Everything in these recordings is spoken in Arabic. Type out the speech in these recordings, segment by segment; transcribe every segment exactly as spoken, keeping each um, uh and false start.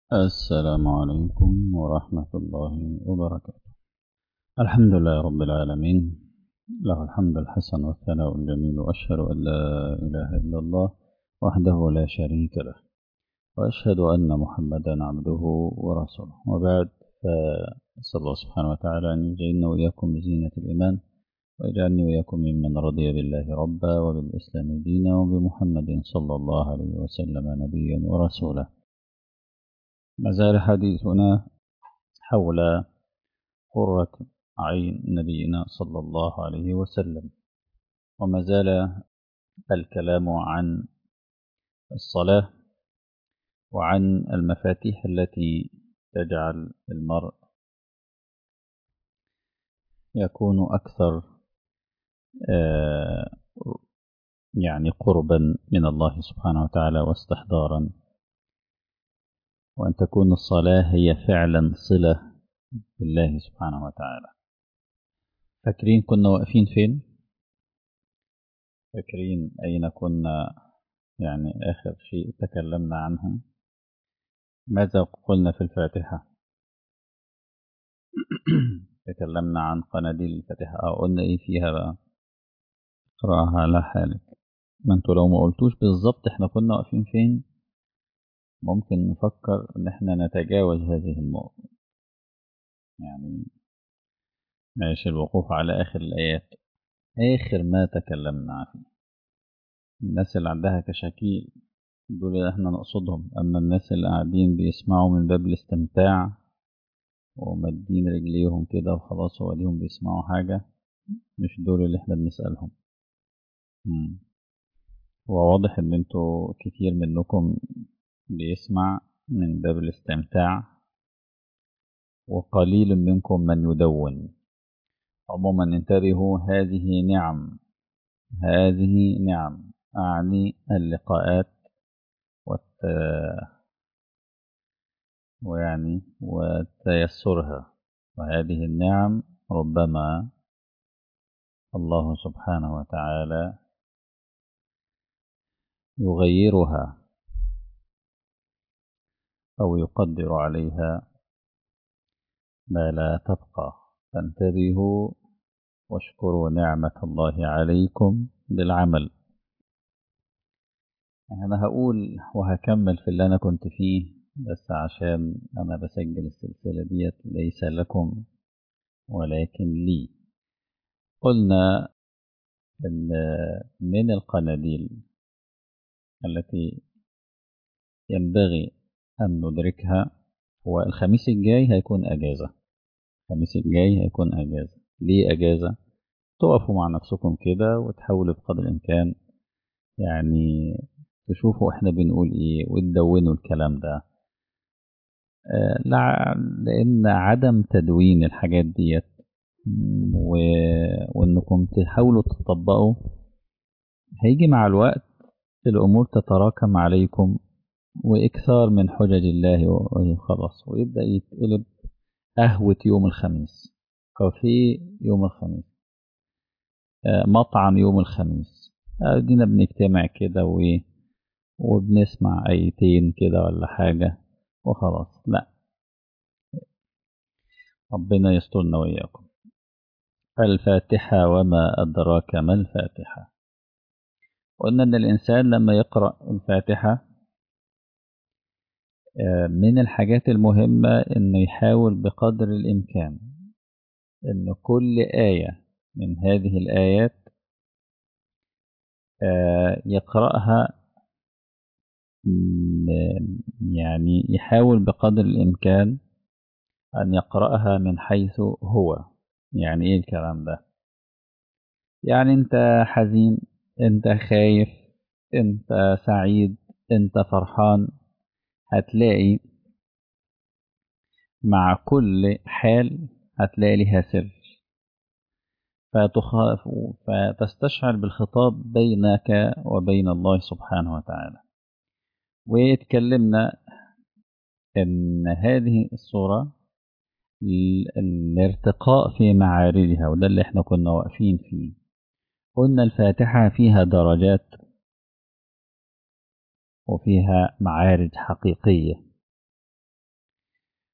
السلام عليكم ورحمة الله وبركاته. الحمد لله رب العالمين، له الحمد الحسن والثناء الجميل، وأشهد أن لا إله إلا الله وحده لا شريك له، وأشهد أن محمدا عبده ورسوله، وبعد. فأسأل الله سبحانه وتعالى أن يزيننا وإياكم بزينة الإيمان، ويجعلني وإياكم ممن رضي بالله ربا وبالإسلام دينا وبمحمد صلى الله عليه وسلم نبيا ورسولا. ما زال حديثنا حول قرة عين نبينا صلى الله عليه وسلم، وما زال الكلام عن الصلاة وعن المفاتيح التي تجعل المرء يكون أكثر آه يعني قربا من الله سبحانه وتعالى واستحضارا، وأن تكون الصلاة هي فعلا صلة بالله سبحانه وتعالى. فاكرين كنا واقفين فين؟ فاكرين أين كنا؟ يعني آخر شيء تكلمنا عنه ماذا قلنا في الفاتحة؟ تكلمنا عن قناديل الفاتحة. اه قلنا ايه فيها بقى؟ اقرأها على حالك. ما انتوا لو ما قلتوش بالظبط احنا كنا واقفين فين، ممكن نفكر ان احنا نتجاوز هذه النقطة. يعني ماشي، الوقوف على آخر الآيات، آخر ما تكلمنا فيه. الناس اللي عندها كشاكيل دول اللي احنا نقصدهم، أما الناس اللي قاعدين بيسمعوا من باب الاستمتاع ومدين رجليهم كده وخلاص هو ليهم بيسمعوا حاجة، مش دول اللي احنا بنسألهم. مم. وواضح ان انتوا كتير منكم بيسمع من باب الاستمتاع، وقليل منكم من يدون. عموما انتبهوا، هذه نعم، هذه نعم، أعني اللقاءات والت... ويعني وتيسرها. وهذه النعم ربما الله سبحانه وتعالى يغيرها أو يقدر عليها ما لا تبقى. فانتبهوا واشكروا نعمة الله عليكم بالعمل. أنا هقول وهكمل في اللي أنا كنت فيه، بس عشان أنا بسجل السلسلة ديت ليس لكم ولكن لي. قلنا إن من القناديل التي ينبغي أن ندركها، هو الخميس الجاي هيكون أجازة. الخميس الجاي هيكون أجازة. ليه أجازة؟ تقفوا مع نفسكم كده وتحاولوا بقدر الإمكان يعني تشوفوا احنا بنقول ايه وتدونوا الكلام ده. آه لا، لأن عدم تدوين الحاجات ديت و... وإنكم تحاولوا تطبقوا، هيجي مع الوقت الأمور تتراكم عليكم، وإكثار من حجج الله وخلاص، ويبدأ يتقلب قهوة يوم الخميس، كافيه يوم الخميس، آه مطعم يوم الخميس. ادينا بنجتمع كده وايه وبنسمع ايتين كده ولا حاجة وخلاص. لا، ربنا يسترنا وإياكم. الفاتحة وما أدراك ما الفاتحة. قلنا أن الإنسان لما يقرأ الفاتحة من الحاجات المهمة أنه يحاول بقدر الإمكان أن كل آية من هذه الآيات يقرأها، يعني يحاول بقدر الإمكان أن يقرأها من حيث هو. يعني إيه الكلام ده؟ يعني أنت حزين، أنت خايف، أنت سعيد، أنت فرحان، هتلاقي مع كل حال هتلاقي لها سر، فتخاف فتستشعر بالخطاب بينك وبين الله سبحانه وتعالى. واتكلمنا أن هذه الصورة الارتقاء في معارجها، وده اللي احنا كنا واقفين فيه. قلنا الفاتحة فيها درجات وفيها معارج حقيقية.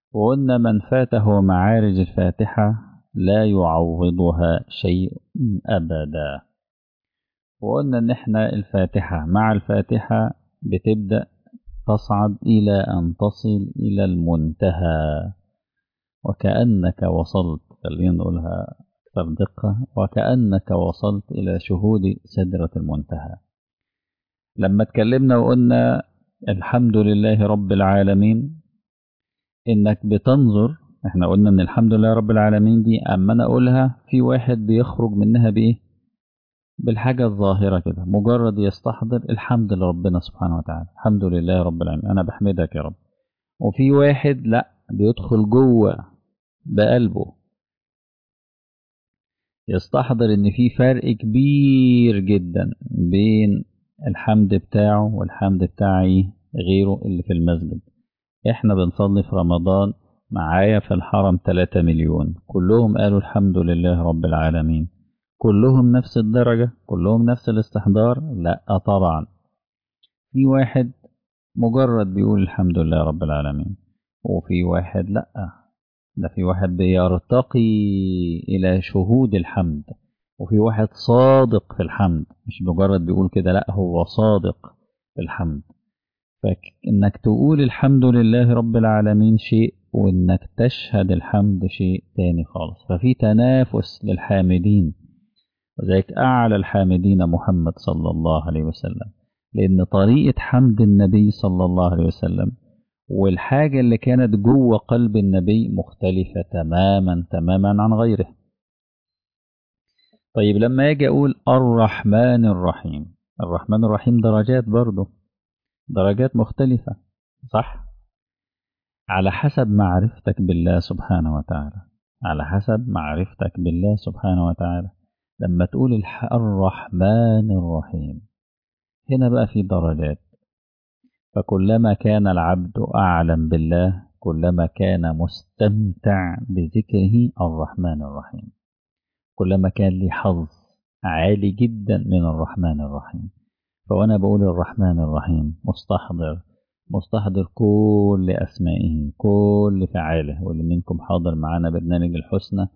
وقلنا من فاته معارج الفاتحة لا يعوضها شيء أبدا. وقلنا إن إحنا الفاتحة مع الفاتحة بتبدأ تصعد إلى أن تصل إلى المنتهى، وكأنك وصلت، خلينا نقولها أكثر دقة، وكأنك وصلت إلى شهود سدرة المنتهى. لما اتكلمنا وقلنا الحمد لله رب العالمين، إنك بتنظر، احنا قلنا إن الحمد لله رب العالمين دي أما أنا أقولها في واحد بيخرج منها بإيه؟ بالحاجة الظاهرة كده، مجرد يستحضر الحمد لربنا سبحانه وتعالى، الحمد لله رب العالمين، أنا بحمدك يا رب. وفي واحد لأ، بيدخل جوه بقلبه، يستحضر إن في فرق كبير جدا بين الحمد بتاعه والحمد بتاعي غيره اللي في المسجد. إحنا بنصلي في رمضان معايا في الحرم ثلاثة مليون، كلهم قالوا الحمد لله رب العالمين. كلهم نفس الدرجة؟ كلهم نفس الاستحضار؟ لا طبعا. في واحد مجرد بيقول الحمد لله رب العالمين، وفي واحد لا، ده في واحد بيرتقي إلى شهود الحمد، وفي واحد صادق في الحمد، مش مجرد بيقول كده، لا هو صادق في الحمد. فإنك تقول الحمد لله رب العالمين شيء، وإنك تشهد الحمد شيء تاني خالص. ففي تنافس للحامدين، وذلك أعلى الحامدين محمد صلى الله عليه وسلم، لأن طريقة حمد النبي صلى الله عليه وسلم والحاجة اللي كانت جوه قلب النبي مختلفة تماما تماما عن غيره. طيب لما يجي أقول الرحمن الرحيم، الرحمن الرحيم درجات برضه، درجات مختلفة، صح؟ على حسب معرفتك بالله سبحانه وتعالى، على حسب معرفتك بالله سبحانه وتعالى. لما تقول الح- الرحمن الرحيم، هنا بقى في درجات. فكلما كان العبد أعلم بالله كلما كان مستمتع بذكره الرحمن الرحيم، كلما كان لي حظ عالي جدا من الرحمن الرحيم. فوأنا بقول الرحمن الرحيم مستحضر، مستحضر كل أسمائه، كل فعاله. واللي منكم حاضر معانا برنامج الحسنى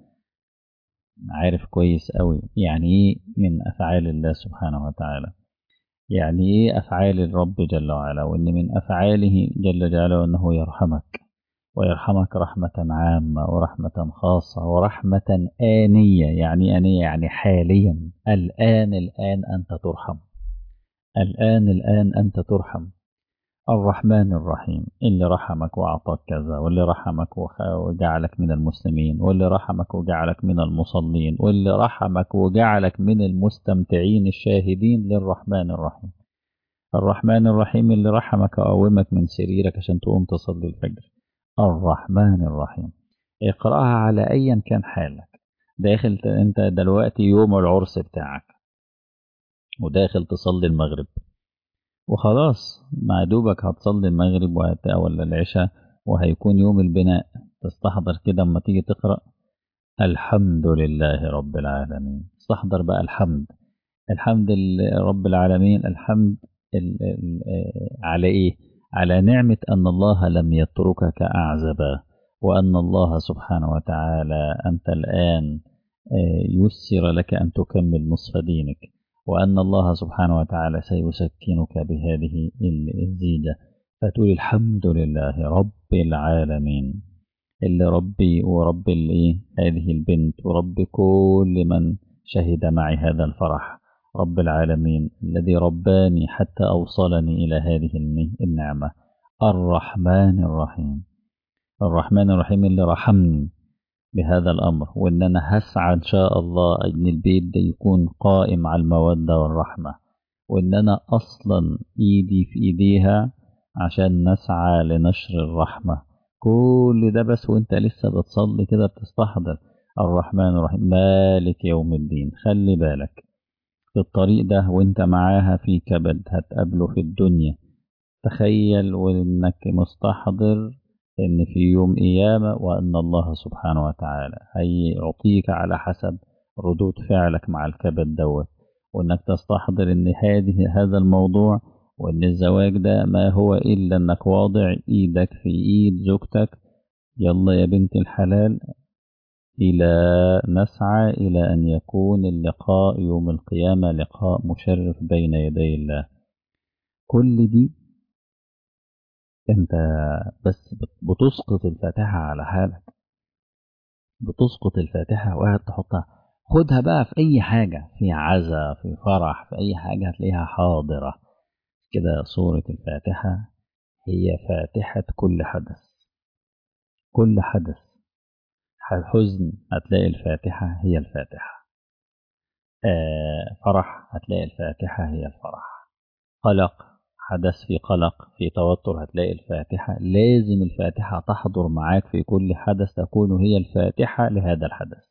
عارف كويس قوي يعني إيه من أفعال الله سبحانه وتعالى، يعني إيه أفعال الرب جل وعلا، وإن من أفعاله جل جلاله أنه يرحمك، ويرحمك رحمة عامة ورحمة خاصة ورحمة آنية. يعني آنية يعني حاليا، الآن الآن أنت ترحم، الآن الآن أنت ترحم. الرحمن الرحيم اللي رحمك وأعطاك كذا، واللي رحمك وخ- وجعلك من المسلمين، واللي رحمك وجعلك من المصلين، واللي رحمك وجعلك من المستمتعين الشاهدين للرحمن الرحيم. الرحمن الرحيم اللي رحمك وقومك من سريرك عشان تقوم تصلي الفجر. الرحمن الرحيم اقرأها على أيا كان حالك. داخل ت- انت دلوقتي يوم العرس بتاعك، وداخل تصلي المغرب، وخلاص مع دوبك هتصلي المغرب وهت- ولا العشاء، وهيكون يوم البناء. تستحضر كده اما تيجي تقرأ الحمد لله رب العالمين، استحضر بقى الحمد، الحمد لله رب العالمين، الحمد ال ال على إيه؟ على نعمة أن الله لم يتركك أعزبا، وأن الله سبحانه وتعالى أنت الآن آه، يسر لك أن تكمل نصف دينك، وأن الله سبحانه وتعالى سيسكنك بهذه ال- الزيجة. فتقول الحمد لله رب العالمين، اللي ربي ورب الإيه هذه البنت، ورب كل من شهد معي هذا الفرح. رب العالمين الذي رباني حتى أوصلني إلى هذه الن- النعمة. الرحمن الرحيم، الرحمن الرحيم اللي رحمني بهذا الأمر، وإن أنا هسعى إن شاء الله أن البيت ده يكون قائم على المودة والرحمة، وإن أنا أصلا إيدي في إيديها عشان نسعى لنشر الرحمة. كل ده بس وإنت لسه بتصلي كده بتستحضر الرحمن الرحيم مالك يوم الدين. خلي بالك في الطريق ده وإنت معاها في كبد هتقابله في الدنيا. تخيل وإنك مستحضر إن في يوم قيامة، وأن الله سبحانه وتعالى هيعطيك على حسب ردود فعلك مع الكبد دوت. وإنك تستحضر إن هذه هذا الموضوع، وإن الزواج ده ما هو إلا إنك واضع إيدك في إيد زوجتك يلا يا بنت الحلال، إلى نسعى إلى أن يكون اللقاء يوم القيامة لقاء مشرف بين يدي الله. كل دي أنت بس بتسقط الفاتحة على حالك، بتسقط الفاتحة وقاعد تحطها. خدها بقى في أي حاجة، في عزا، في فرح، في أي حاجة هتلاقيها حاضرة كده. سورة الفاتحة هي فاتحة كل حدث، كل حدث. حزن هتلاقي الفاتحة هي الفاتحة، آه فرح هتلاقي الفاتحة هي الفرح، قلق، حدث في قلق في توتر هتلاقي الفاتحة. لازم الفاتحة تحضر معاك في كل حدث، تكون هي الفاتحة لهذا الحدث.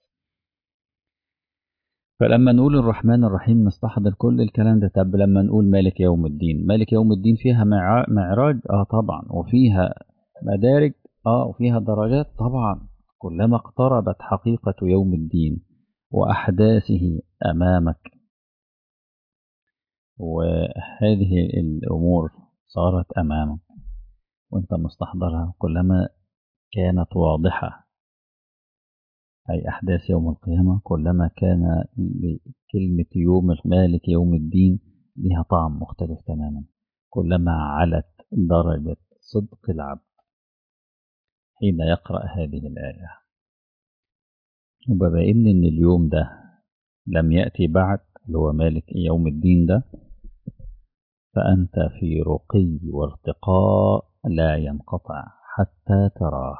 فلما نقول الرحمن الرحيم نستحضر كل الكلام ده. طب لما نقول مالك يوم الدين، مالك يوم الدين فيها معا- معراج، اه طبعا، وفيها مدارج، اه وفيها درجات طبعا. كلما اقتربت حقيقة يوم الدين وأحداثه أمامك وهذه الأمور صارت أمامك وأنت مستحضرها، كلما كانت واضحة، أي أحداث يوم القيامة، كلما كان كلمة يوم مالك يوم الدين لها طعم مختلف تماما. كلما علت درجة صدق العبد حين يقرأ هذه الآية. وبما إن إن اليوم ده لم يأتي بعد، اللي هو مالك يوم الدين ده، فأنت في رقي وارتقاء لا ينقطع حتى تراه.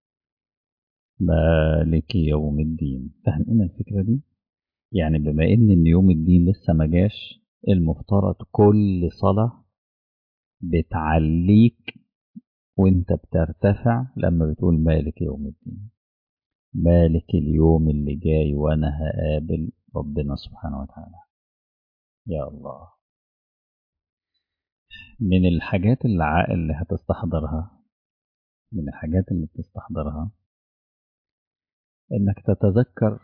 مالك يوم الدين، فاهمين الفكرة دي؟ يعني بما إن إن يوم الدين لسه ما جاش، المفترض كل صلاة بتعليك وانت بترتفع لما بتقول مالك يوم الدين، مالك اليوم اللي جاي وانا هقابل ربنا سبحانه وتعالى. يا الله، من الحاجات اللي ع- اللي هتستحضرها، من الحاجات اللي بتستحضرها انك تتذكر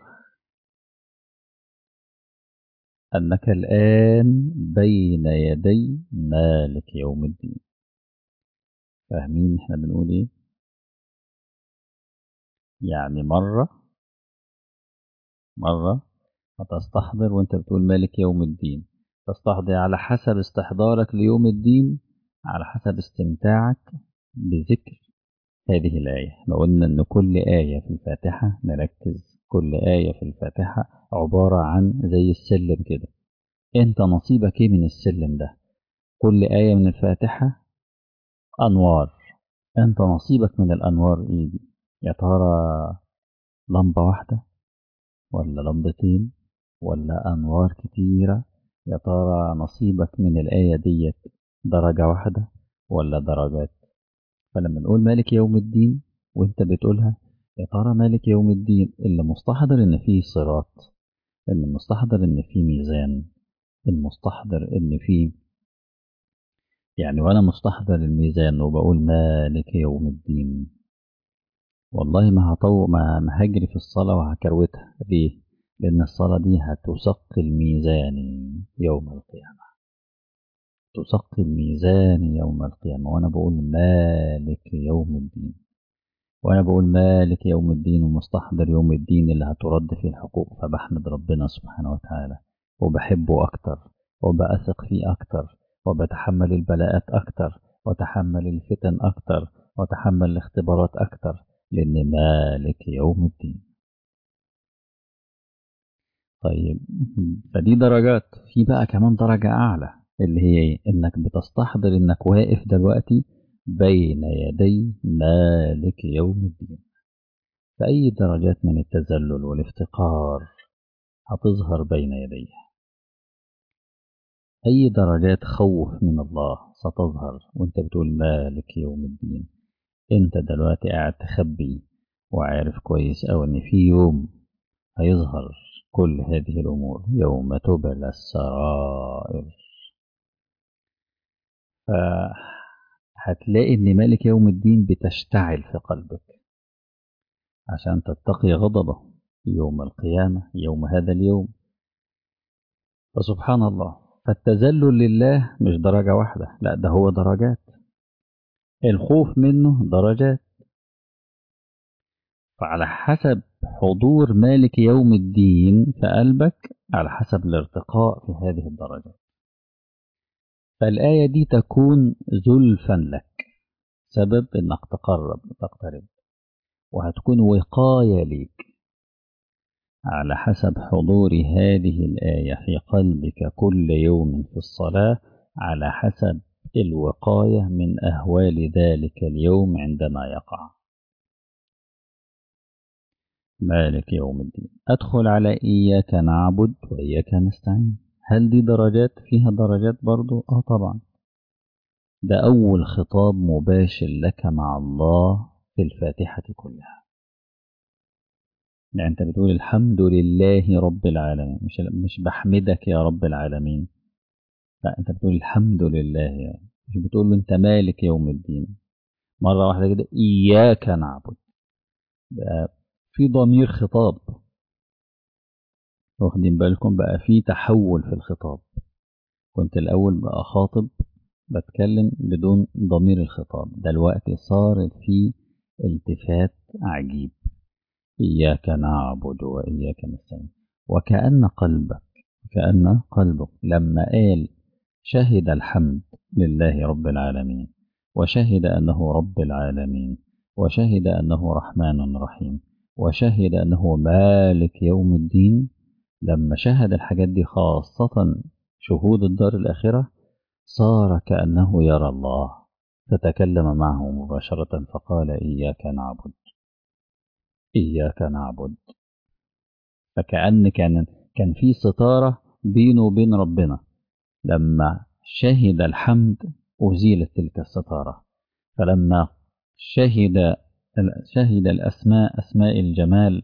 انك الآن بين يدي مالك يوم الدين. فاهمين احنا بنقول ايه؟ يعني مرة مرة هتستحضر وانت بتقول مالك يوم الدين، تستحضر على حسب استحضارك ليوم الدين، على حسب استمتاعك بذكر هذه الآية. احنا قلنا ان كل آية في الفاتحة، نركز، كل آية في الفاتحة عبارة عن زي السلم كده. انت نصيبك ايه من السلم ده؟ كل آية من الفاتحة أنوار، انت نصيبك من الأنوار ايه دي؟ يا ترى لمبة واحدة ولا لمبتين ولا أنوار كتيرة؟ يا ترى نصيبك من الآية ديت درجة واحدة ولا درجات؟ فلما نقول مالك يوم الدين وانت بتقولها، يا ترى مالك يوم الدين اللي مستحضر ان فيه صراط، اللي مستحضر ان فيه ميزان، المستحضر ان فيه، يعني وانا مستحضر الميزان وبقول مالك يوم الدين، والله ما هطو ما ما هجري في الصلاة وهكروتها. ليه؟ لأن الصلاة دي هتثقل ميزاني يوم القيامة، تثقل ميزاني يوم القيامة وأنا بقول مالك يوم الدين. وأنا بقول مالك يوم الدين ومستحضر يوم الدين اللي هترد فيه الحقوق، فبحمد ربنا سبحانه وتعالى وبحبه أكتر وبأثق فيه أكتر وبتحمل البلاءات أكتر وتحمل الفتن أكتر وتحمل الاختبارات أكتر، لأن مالك يوم الدين. طيب، فدي درجات. في بقى كمان درجة أعلى اللي هي إيه؟ إنك بتستحضر إنك واقف دلوقتي بين يدي مالك يوم الدين. فأي درجات من التذلل والافتقار هتظهر بين يديه، أي درجات خوف من الله ستظهر وانت بتقول مالك يوم الدين. انت دلوقتي قاعد تخبي وعارف كويس أوي إن في يوم هيظهر كل هذه الأمور، يوم تبلى السرائر. فهتلاقي إن مالك يوم الدين بتشتعل في قلبك عشان تتقي غضبه يوم القيامة، يوم هذا اليوم. فسبحان الله، فالتذلل لله مش درجة واحدة، لا ده هو درجات. الخوف منه درجات، فعلى حسب حضور مالك يوم الدين في قلبك على حسب الارتقاء في هذه الدرجات. فالآية دي تكون زلفا لك، سبب انك تقرب تقترب، وهتكون وقاية ليك على حسب حضور هذه الآية في قلبك كل يوم في الصلاة، على حسب الوقاية من أهوال ذلك اليوم عندما يقع. مالك يوم الدين، أدخل على إياك نعبد وإياك نستعين. هل دي درجات؟ فيها درجات برضو؟ آه طبعا. ده أول خطاب مباشر لك مع الله في الفاتحة كلها. يعني أنت بتقول الحمد لله رب العالمين، مش مش بحمدك يا رب العالمين، لا أنت بتقول الحمد لله، يعني مش بتقول له أنت مالك يوم الدين. مرة واحدة كده إياك نعبد، بقى في ضمير خطاب، واخدين بالكم؟ بقى في تحول في الخطاب. كنت الأول بقى خاطب بتكلم بدون ضمير الخطاب، دلوقتي صار في التفات عجيب. إياك نعبد وإياك نستعين، وكأن قلبك كأن قلبك لما قال شهد الحمد لله رب العالمين، وشهد أنه رب العالمين، وشهد أنه رحمن رحيم، وشهد أنه مالك يوم الدين، لما شهد الحاجات دي خاصة شهود الدار الآخرة، صار كأنه يرى الله، فتكلم معه مباشرة فقال إياك نعبد إياك نعبد. فكأن كان كان في ستارة بينه وبين ربنا، لما شهد الحمد أزيلت تلك الستارة، فلما شهد شهد الأسماء أسماء الجمال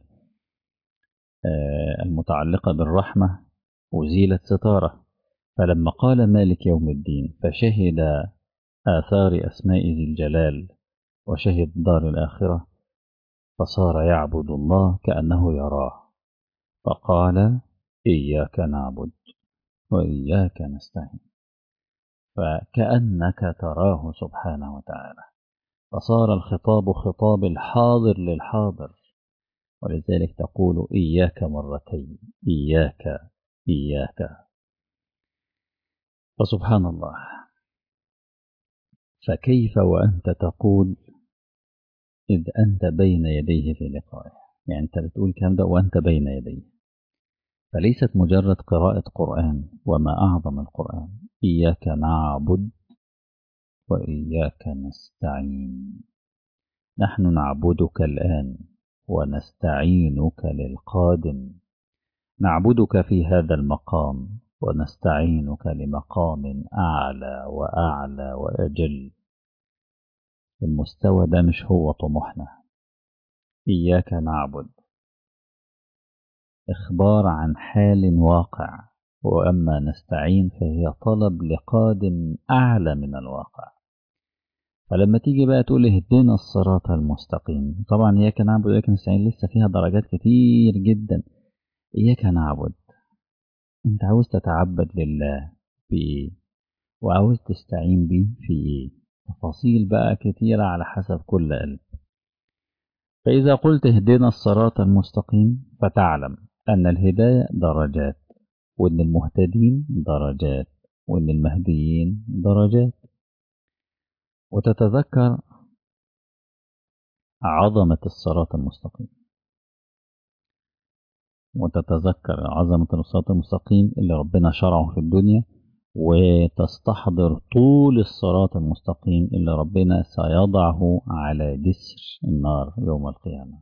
المتعلقة بالرحمة أزيلت ستارة، فلما قال مالك يوم الدين فشهد آثار أسماء ذي الجلال وشهد دار الآخرة، فصار يعبد الله كأنه يراه، فقال إياك نعبد وإياك نستعين، فكأنك تراه سبحانه وتعالى، فصار الخطاب خطاب الحاضر للحاضر. ولذلك تقول إياك مرتين، إياك إياك. فسبحان الله، فكيف وأنت تقول إذ أنت بين يديه في لقائه؟ يعني أنت بتقول كم ده وأنت بين يديه، فليست مجرد قراءة قرآن، وما أعظم القرآن. إياك نعبد وإياك نستعين، نحن نعبدك الآن ونستعينك للقادم، نعبدك في هذا المقام ونستعينك لمقام أعلى وأعلى وأجل. المستوى ده مش هو طموحنا. إياك نعبد إخبار عن حال واقع، وأما نستعين فهي طلب لقادم أعلى من الواقع. فلما تيجي بقى تقول اهدنا الصراط المستقيم، طبعا إياك نعبد وإياك نستعين لسه فيها درجات كتير جدا. إياك نعبد، أنت عاوز تتعبد لله في إيه؟ وعاوز تستعين بيه في إيه؟ تفاصيل بقى كتيرة على حسب كل قلب. فإذا قلت اهدنا الصراط المستقيم فتعلم أن الهداية درجات، وأن المهتدين درجات، وأن المهديين درجات، وتتذكر عظمة الصراط المستقيم، وتتذكر عظمة الصراط المستقيم اللي ربنا شرعه في الدنيا، وتستحضر طول الصراط المستقيم اللي ربنا سيضعه على جسر النار يوم القيامة،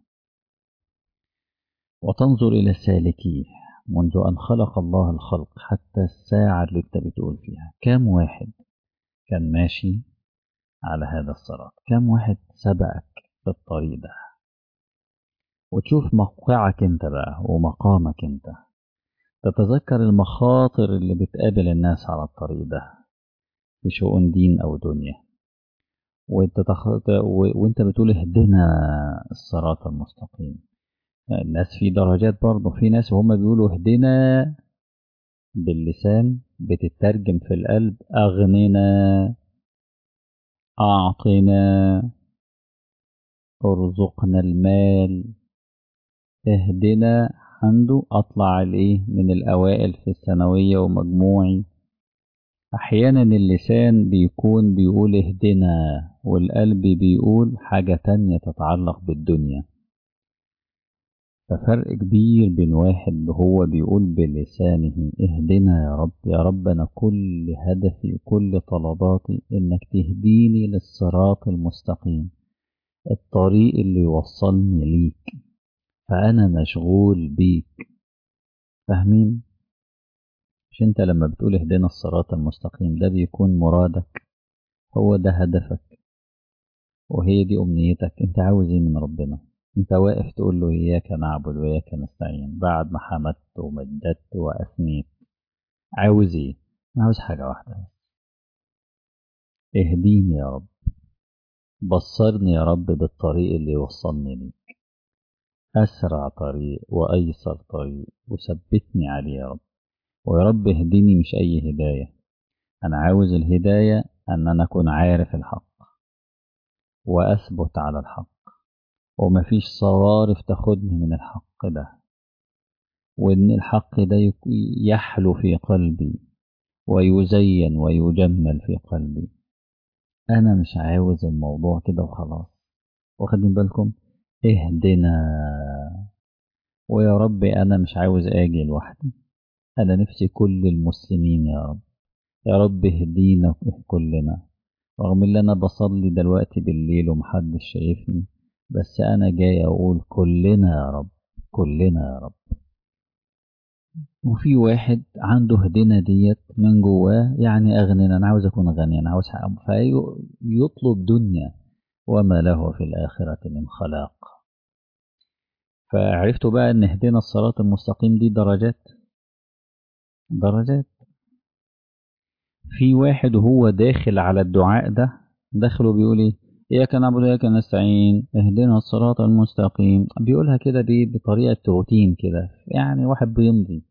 وتنظر إلى السالكين منذ أن خلق الله الخلق حتى الساعة اللي انت بتقول فيها، كم واحد كان ماشي على هذا الصراط، كم واحد سبقك في الطريق ده، وتشوف موقعك انت بقى ومقامك انت، تتذكر المخاطر اللي بتقابل الناس على الطريق ده في شؤون دين أو دنيا، وانت, تخ... و... وانت بتقول اهدنا الصراط المستقيم. الناس في درجات برضه، في ناس وهم بيقولوا اهدنا باللسان بتترجم في القلب أغننا، أعطنا، ارزقنا المال، اهدنا عنده أطلع عليه من الأوائل في الثانوية ومجموعي. أحيانا اللسان بيكون بيقول اهدنا، والقلب بيقول حاجة تانية تتعلق بالدنيا. ففرق كبير بين واحد هو بيقول بلسانه اهدنا يا رب، يا رب أنا كل هدفي كل طلباتي إنك تهديني للصراط المستقيم، الطريق اللي يوصلني ليك، فأنا مشغول بيك. فاهمين؟ مش انت لما بتقول اهدنا الصراط المستقيم ده بيكون مرادك، هو ده هدفك، وهي دي أمنيتك. انت عاوز ايه من ربنا؟ انت واقف تقول له إياك نعبد وإياك نستعين بعد ما حمدت ومجدت وأثنيت. عاوز ايه؟ أنا عاوز حاجة واحدة بس، اهديني يا رب، بصرني يا رب بالطريق اللي يوصلني ليك، أسرع طريق وأيسر طريق وثبتني عليه يا رب. ويا رب اهديني مش أي هداية، أنا عاوز الهداية أن أنا أكون عارف الحق وأثبت على الحق، ومفيش صوارف تاخدني من الحق ده، وإن الحق ده يك- يحلو في قلبي ويزين ويجمل في قلبي. أنا مش عاوز الموضوع كده وخلاص. واخدين بالكم؟ اهدنا. ويا رب أنا مش عاوز آجي لوحدي، أنا نفسي كل المسلمين يا رب، يا رب اهدينا كلنا. رغم ان انا بصلي دلوقتي بالليل ومحدش شايفني، بس انا جاي اقول كلنا يا رب، كلنا يا رب. وفي واحد عنده هدينا ديت من جواه، يعني اغننا، انا عاوز اكون غني، انا عاوز حق، فيطلب دنيا وما له في الاخرة من خلاق. فعرفتوا بقى ان هدينا الصراط المستقيم دي درجات، درجات. في واحد وهو داخل على الدعاء ده، داخله بيقول ايه؟ إياك نعبد وإياك نستعين اهدنا الصراط المستقيم. بيقولها كده بيه بطريقة روتين كده، يعني واحد بيمضي،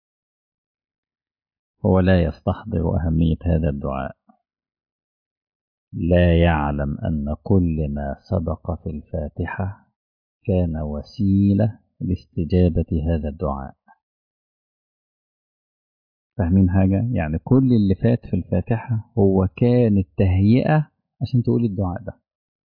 هو لا يستحضر أهمية هذا الدعاء، لا يعلم أن كل ما سبق في الفاتحة كان وسيلة لاستجابة هذا الدعاء. فاهمين حاجة؟ يعني كل اللي فات في الفاتحة هو كان التهيئة عشان تقول الدعاء ده،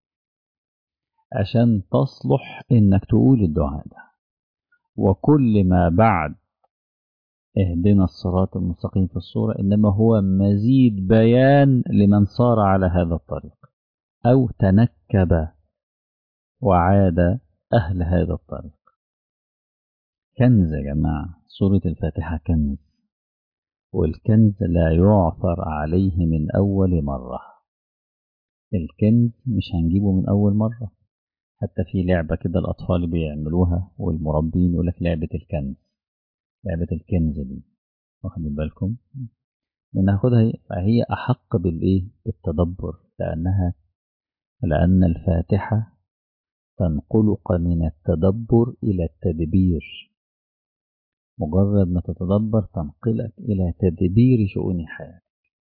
عشان تصلح إنك تقول الدعاء ده. وكل ما بعد اهدنا الصراط المستقيم في الصورة إنما هو مزيد بيان لمن صار على هذا الطريق أو تنكب وعاد أهل هذا الطريق. كنز يا جماعة، سورة الفاتحة كنز، والكنز لا يعثر عليه من أول مرة. الكنز مش هنجيبه من أول مرة. حتى في لعبة كده الأطفال بيعملوها والمربين يقول لك لعبة الكنز، لعبة الكنز دي، واخدين بالكم؟ بناخدها هي هي أحق بالإيه؟ بالتدبر، لأنها لأن الفاتحة تنقلك من التدبر إلى التدبير. مجرد ما تتدبر تنقلك إلى تدبير شؤون حياتك.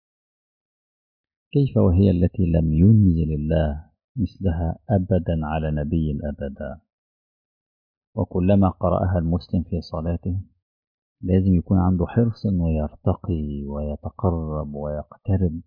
كيف وهي التي لم ينزل الله مثلها أبدا على نبي أبدا. وكلما قرأها المسلم في صلاته لازم يكون عنده حرص إنه يرتقي ويتقرب ويقترب،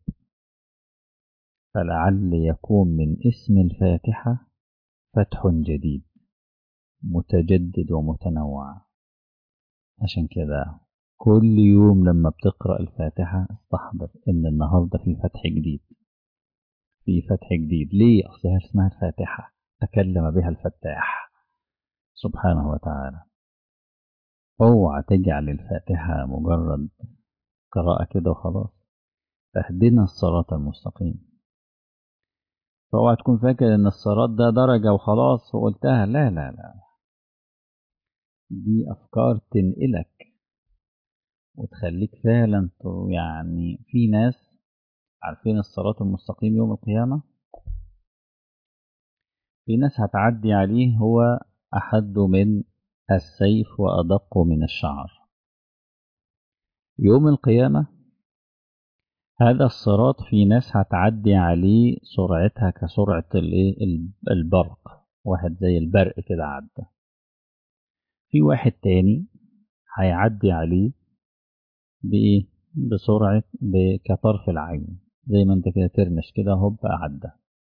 فلعل يكون من اسم الفاتحة فتح جديد متجدد ومتنوع. عشان كده كل يوم لما بتقرأ الفاتحة استحضر إن النهاردة في فتح جديد، في فتح جديد. ليه؟ أصلها اسمها الفاتحة، تكلم بها الفتاح سبحانه وتعالى. اوعى تجعل الفاتحة مجرد قراءة كده وخلاص. اهدنا الصراط المستقيم، فاوعى تكون فاكر ان الصراط ده درجة وخلاص وقلتها. لا لا لا، دي افكار تنقلك وتخليك فعلا ت- يعني في ناس عارفين الصراط المستقيم يوم القيامة، في ناس هتعدي عليه هو أحد من السيف وأدق من الشعر. يوم القيامة هذا الصراط في ناس هتعدي عليه سرعتها كسرعة الايه البرق، واحد زي البرق كده عدى. في واحد تاني هيعدي عليه بإيه؟ بسرعة كطرف العين، زي ما انت كده ترمش كده هوب عدى.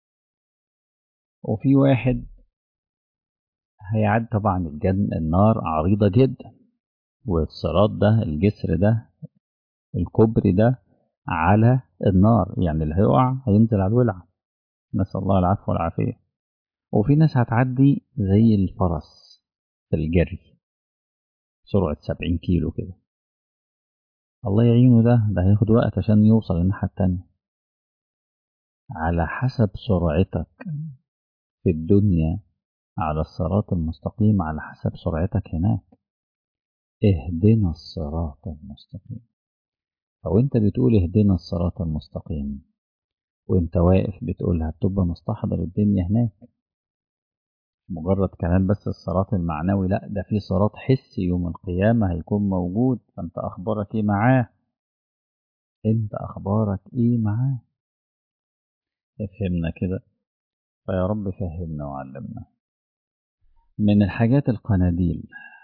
وفي واحد هيعدي، طبعا الجن النار عريضة جدا، والصراط ده الجسر ده الكوبري ده على النار، يعني اللي هيقع هينزل على الولع، نسأل الله العفو والعافية. وفي ناس هتعدي زي الفرس في الجري سرعة سبعين كيلو كده، الله يعينه، ده ده هياخد وقت عشان يوصل للناحية التانية. على حسب سرعتك في الدنيا على الصراط المستقيم، على حسب سرعتك هناك. اهدنا الصراط المستقيم. أو انت بتقول اهدنا الصراط المستقيم وانت واقف بتقولها، بتبقى مستحضر الدنيا هناك، مجرد كلام بس الصراط المعنوي، لا ده في صراط حسي يوم القيامة هيكون موجود، فانت اخبارك ايه معاه؟ انت اخبارك ايه معاه؟ فهمنا كده؟ فيا رب فهمنا وعلمنا. من الحاجات القناديل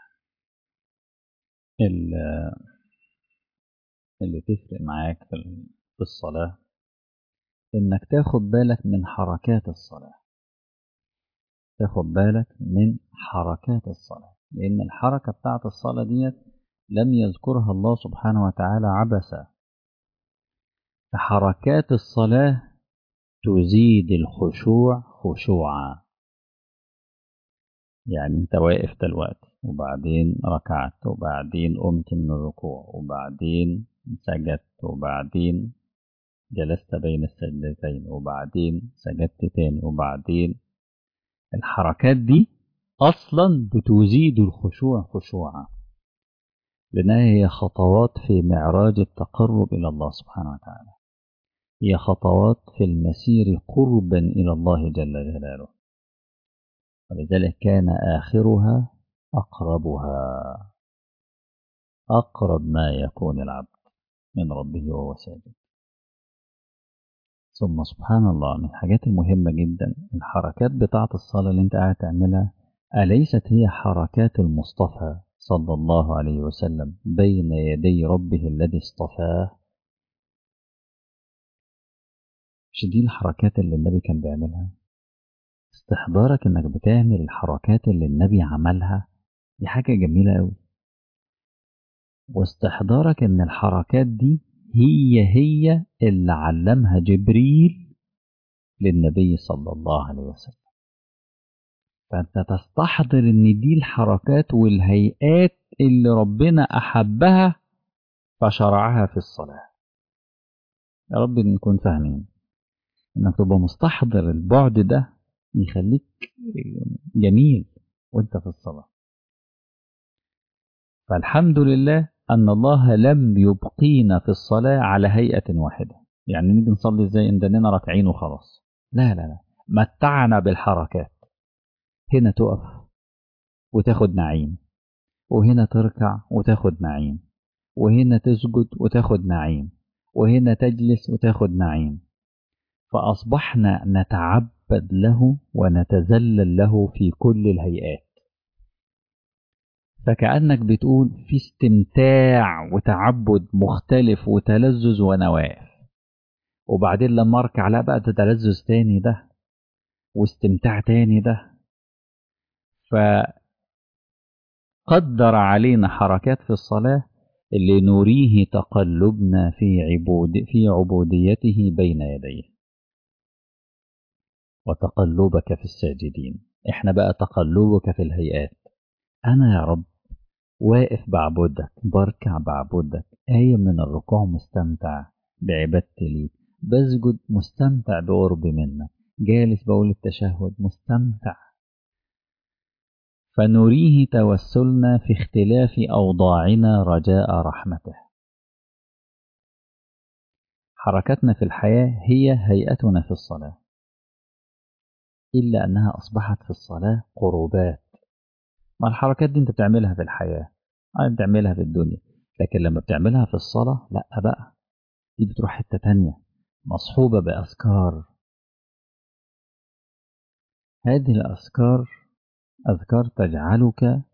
اللي, اللي تفرق معاك في في الصلاة، انك تاخد بالك من حركات الصلاة، تاخد بالك من حركات الصلاة، لأن الحركة بتاعت الصلاة ديت لم يذكرها الله سبحانه وتعالى عبثا. فحركات الصلاة تزيد الخشوع خشوعا. يعني انت واقف دلوقتي وبعدين ركعت وبعدين قمت من الركوع وبعدين سجدت وبعدين جلست بين السجدتين وبعدين سجدت تاني وبعدين، الحركات دي أصلا بتزيد الخشوع خشوعا، لأنها هي خطوات في معراج التقرب إلى الله سبحانه وتعالى، هي خطوات في المسير قربا إلى الله جل جلاله، ولذلك كان آخرها أقربها، أقرب ما يكون العبد من ربه وهو ساجد. ثم سبحان الله، من الحاجات المهمة جدا الحركات بتاعة الصلاة اللي انت قاعد تعملها، أليست هي حركات المصطفى صلى الله عليه وسلم بين يدي ربه الذي اصطفاه؟ مش دي الحركات اللي النبي كان بيعملها؟ استحضارك انك بتعمل الحركات اللي النبي عملها دي حاجة جميلة قوي، واستحضارك ان الحركات دي هي هي اللي علمها جبريل للنبي صلى الله عليه وسلم. فانت تستحضر ان دي الحركات والهيئات اللي ربنا احبها فشرعها في الصلاة. يا رب نكون فاهمين، انك تبقى مستحضر البعد ده يخليك جميل وانت في الصلاة. فالحمد لله أن الله لم يبقينا في الصلاة على هيئة واحدة، يعني نيجي نصلي ازاي عندنا ركعين وخلاص، لا لا لا، متعنا بالحركات. هنا تقف وتاخد نعيم، وهنا تركع وتاخد نعيم، وهنا تسجد وتاخد نعيم، وهنا تجلس وتاخد نعيم. فأصبحنا نتعبد له ونتذلل له في كل الهيئات، فكأنك بتقول في استمتاع وتعبد مختلف وتلذذ وانا واقف، وبعدين لما اركع لا بقى ده تلذذ تاني ده واستمتاع تاني ده. فقدر علينا حركات في الصلاة اللي نريه تقلبنا في عبود في عبوديته بين يديه وتقلبك في الساجدين. احنا بقى تقلبك في الهيئات، انا يا رب واقف بعبدك، بركع بعبدك، قايم من الركوع مستمتع بعبادتي ليك، بسجد مستمتع بقرب منك، جالس بقول التشهد مستمتع. فنريه توسلنا في اختلاف أوضاعنا رجاء رحمته. حركتنا في الحياة هي هيئتنا في الصلاة، إلا أنها أصبحت في الصلاة قربات. ما الحركات دي أنت بتعملها في الحياة، أنت بتعملها في الدنيا، لكن لما بتعملها في الصلاة لا بقى، دي بتروح حتة تانية مصحوبة بأذكار. هذه الأذكار أذكار تجعلك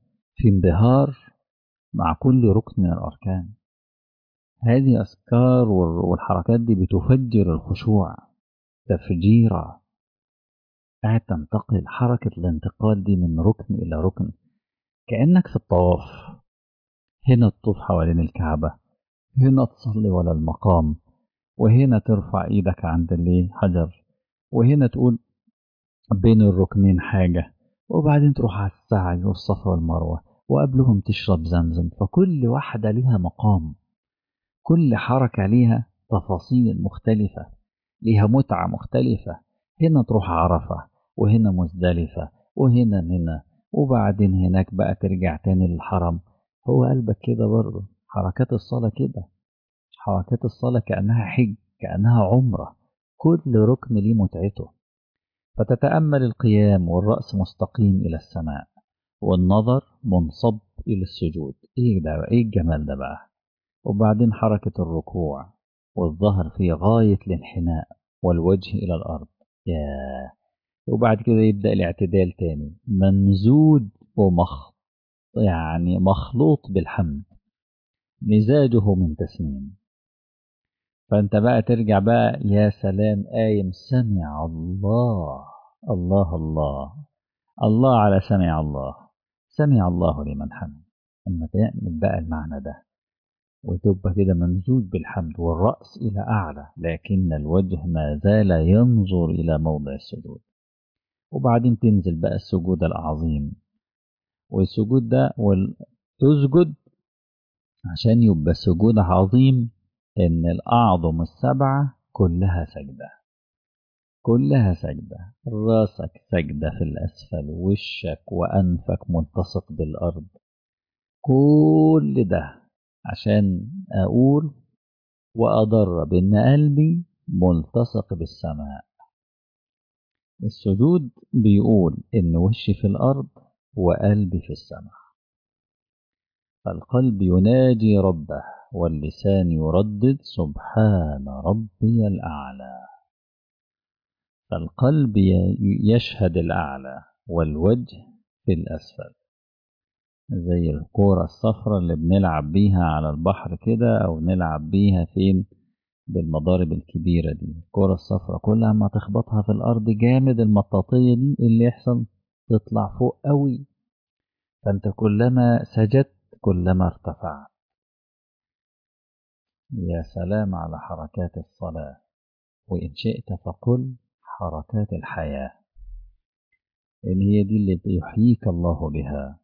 في انبهار مع كل ركن من الأركان. هذه أذكار والحركات دي بتفجر الخشوع تفجيرا، قاعد تنتقل حركة الانتقال دي من ركن إلى ركن، كأنك في الطواف. هنا تطوف حوالين الكعبة، هنا تصلي ولا المقام، وهنا ترفع ايدك عند اللي حجر، وهنا تقول بين الركنين حاجة، وبعدين تروح على السعي والصفا والمروة، وقبلهم تشرب زمزم. فكل واحدة ليها مقام، كل حركة ليها تفاصيل مختلفة، ليها متعة مختلفة. هنا تروح عرفة، وهنا مزدلفة، وهنا منى، وبعدين هناك بقى ترجع تاني للحرم. هو قلبك كده برضه، حركات الصلاة كده، حركات الصلاة كأنها حج، كأنها عمرة، كل ركن ليه متعته. فتتأمل القيام والرأس مستقيم إلى السماء، والنظر منصب إلى السجود. إيه ده؟ إيه الجمال ده بقى؟ وبعدين حركة الركوع والظهر في غاية الانحناء والوجه إلى الأرض. ياه. وبعد كده يبدأ الاعتدال تاني، ممزوج ومخ يعني مخلوط بالحمد، مزاجه من تسنيم. فأنت بقى ترجع بقى يا سلام قايم سمع الله، الله الله الله على سمع الله، سمع الله لمن حمد. أما تعمل بقى المعنى ده وتبقى كده ممزوج بالحمد، والرأس إلى أعلى لكن الوجه ما زال ينظر إلى موضع السجود. وبعدين تنزل بقى السجود العظيم، والسجود ده تسجد عشان يبقى سجود عظيم، إن الأعظم السبعة كلها سجدة، كلها سجدة. راسك سجدة في الأسفل، وشك وأنفك ملتصق بالأرض، كل ده عشان أقول وأدرب إن قلبي ملتصق بالسماء. السجود بيقول إن وشي في الأرض وقلبي في السماء. فالقلب يناجي ربه، واللسان يردد سبحان ربي الأعلى. فالقلب يشهد الأعلى، والوجه في الأسفل، زي الكورة الصفراء اللي بنلعب بيها على البحر كده، أو نلعب بيها فين بالمضارب الكبيرة دي. الكورة الصفراء كل ما تخبطها في الأرض جامد، المطاطية دي اللي يحصل تطلع فوق قوي. فأنت كلما سجدت كلما ارتفعت. يا سلام على حركات الصلاة، وإن شئت فقل حركات الحياة، اللي هي دي اللي يحييك الله بها.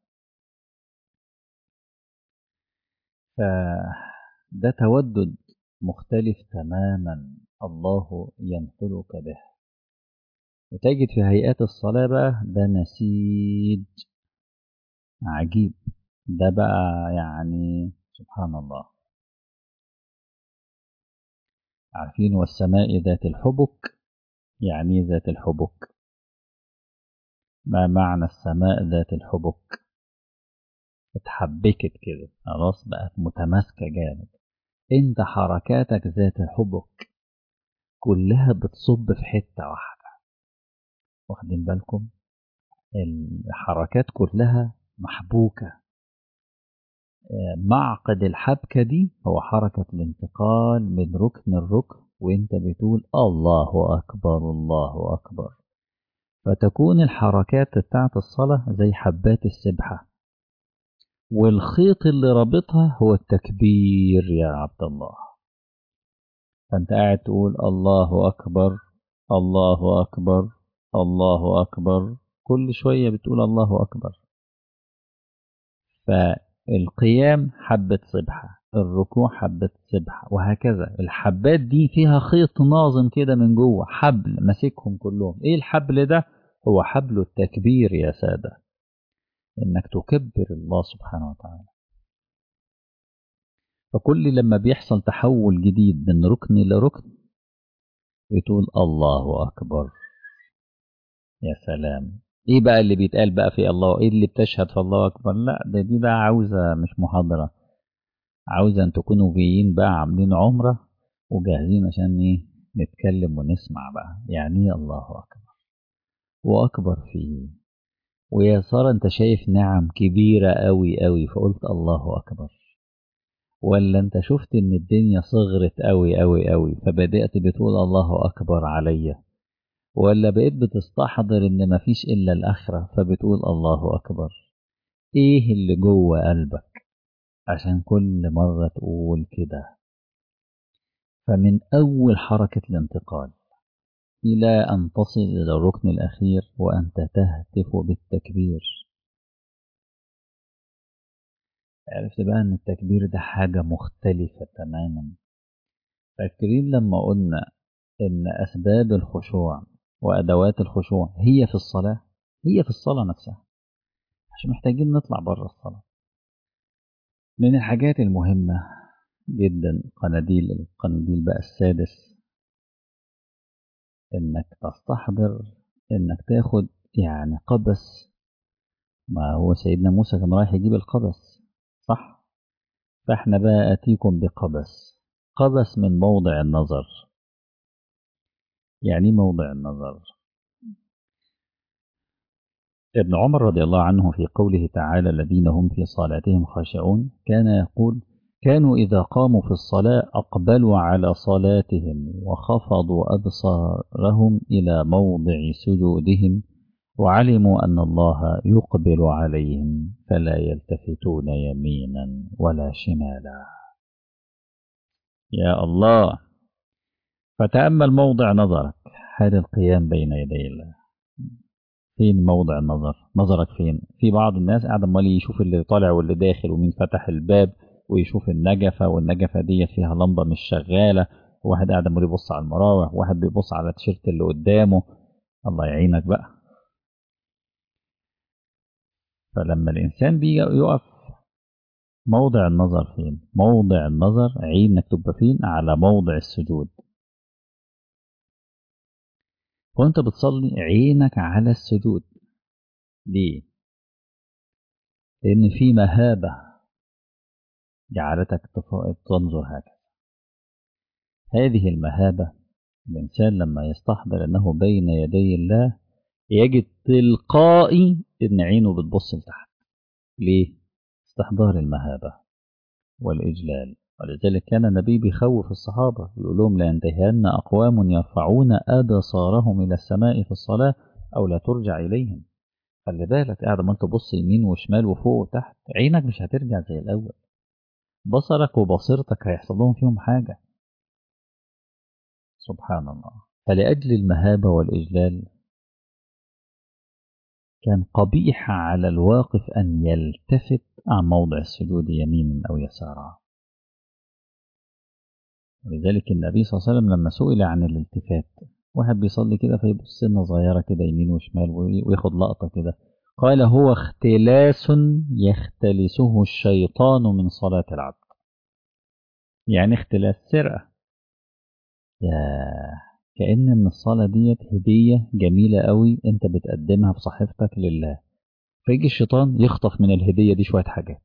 فده تودد مختلف تماما الله ينقلك به. وتجد في هيئات الصلاة بقى ده نسيج عجيب، ده بقى يعني سبحان الله. عارفين والسماء ذات الحبك؟ يعني ذات الحبك، ما معنى السماء ذات الحبك؟ اتحبكت كده خلاص، بقت متماسكة جامد. انت حركاتك ذات الحبك، كلها بتصب في حتة واحدة. واخدين بالكم؟ الحركات كلها محبوكة. معقد الحبكة دي هو حركة الانتقال من ركن الركن، وانت بتقول الله أكبر الله أكبر. فتكون الحركات بتاعت الصلاة زي حبات السبحة، والخيط اللي رابطها هو التكبير يا عبد الله. فانت قاعد تقول الله أكبر الله أكبر الله أكبر، كل شوية بتقول الله أكبر. فالقيام حبة سبحة، الركوع حبة سبحة، وهكذا. الحبات دي فيها خيط ناظم كده من جوه، حبل ماسكهم كلهم. ايه الحبل ده؟ هو حبل التكبير يا سادة، انك تكبر الله سبحانه وتعالى. فكل لما بيحصل تحول جديد من ركن لركن بتقول الله أكبر. يا سلام. ايه بقى اللي بيتقال بقى في الله؟ ايه اللي بتشهد في الله أكبر؟ لا ده دي بقى عاوزة مش محاضرة، عاوزة أن تكونوا جايين بقى عاملين عمرة وجاهزين عشان إيه نتكلم ونسمع بقى يعني إيه الله أكبر. وأكبر في ويا ترى انت شايف نعم كبيرة قوي قوي فقلت الله أكبر، ولا انت شفت ان الدنيا صغرت قوي قوي قوي فبدأت بتقول الله أكبر عليا، ولا بقيت بتستحضر ان مفيش إلا الآخرة فبتقول الله أكبر؟ ايه اللي جوه قلبك عشان كل مرة تقول كده؟ فمن أول حركة الانتقال إلى أن تصل إلى الركن الأخير وأنت تهتف بالتكبير، عرفت بقى أن التكبير ده حاجة مختلفة تماما. فاكرين لما قلنا إن أسباب الخشوع وأدوات الخشوع هي في الصلاة، هي في الصلاة نفسها، مش محتاجين نطلع بره الصلاة. من الحاجات المهمة جدا قناديل القنديل بقى السادس، إنك تستحضر إنك تاخد يعني قبس. ما هو سيدنا موسى كان رايح يجيب القبس، صح؟ فاحنا بقى اتيكم بقبس، قبس من موضع النظر. يعني موضع النظر، ابن عمر رضي الله عنه في قوله تعالى الذين هم في صلاتهم خاشعون كان يقول كانوا إذا قاموا في الصلاة أقبلوا على صلاتهم وخفضوا أبصارهم إلى موضع سجودهم وعلموا أن الله يقبل عليهم فلا يلتفتون يمينا ولا شمالا. يا الله، فتأمل موضع نظرك حال القيام بين يدي الله. فين موضع النظر؟ نظرك فين؟ في بعض الناس قاعد امال يشوف اللي طالع واللي داخل ومين فتح الباب، ويشوف النجفة والنجفة دي فيها لمبة مش شغالة، واحد قاعد امال يبص على المراوح، واحد بيبص على التيشيرت اللي قدامه. الله يعينك بقى. فلما الإنسان بيجي يقف، موضع النظر فين؟ موضع النظر عينك تبقى فين؟ على موضع السجود. وانت بتصلي عينك على السجود. ليه؟ لأن في مهابة جعلتك تنظر هكذا. هذه المهابة الإنسان لما يستحضر أنه بين يدي الله يجد تلقائي أن عينه بتبص لتحت. ليه؟ استحضار المهابة والإجلال. ولذلك كان النبي بيخوف الصحابة يقول لهم لا ينتهين أقوام يرفعون أبصارهم إلى السماء في الصلاة أو لا ترجع إليهم. خلي بالك قاعد ما انت تبص يمين وشمال وفوق وتحت، عينك مش هترجع زي الأول، بصرك وبصيرتك هيحصل لهم فيهم حاجة. سبحان الله. فلأجل المهابة والإجلال كان قبيح على الواقف أن يلتفت عن موضع السجود يمينا أو يسارا. ولذلك النبي صلى الله عليه وسلم لما سئل عن الالتفات، واحد بيصلي كده فيبص لنا صغيرة كده يمين وشمال وياخد لقطة كده، قال هو اختلاس يختلسه الشيطان من صلاة العبد. يعني اختلاس سرقة. يا كأن ان الصلاة ديت هدية جميلة قوي انت بتقدمها في صحيفتك لله، فيجي الشيطان يخطف من الهدية دي شوية حاجات،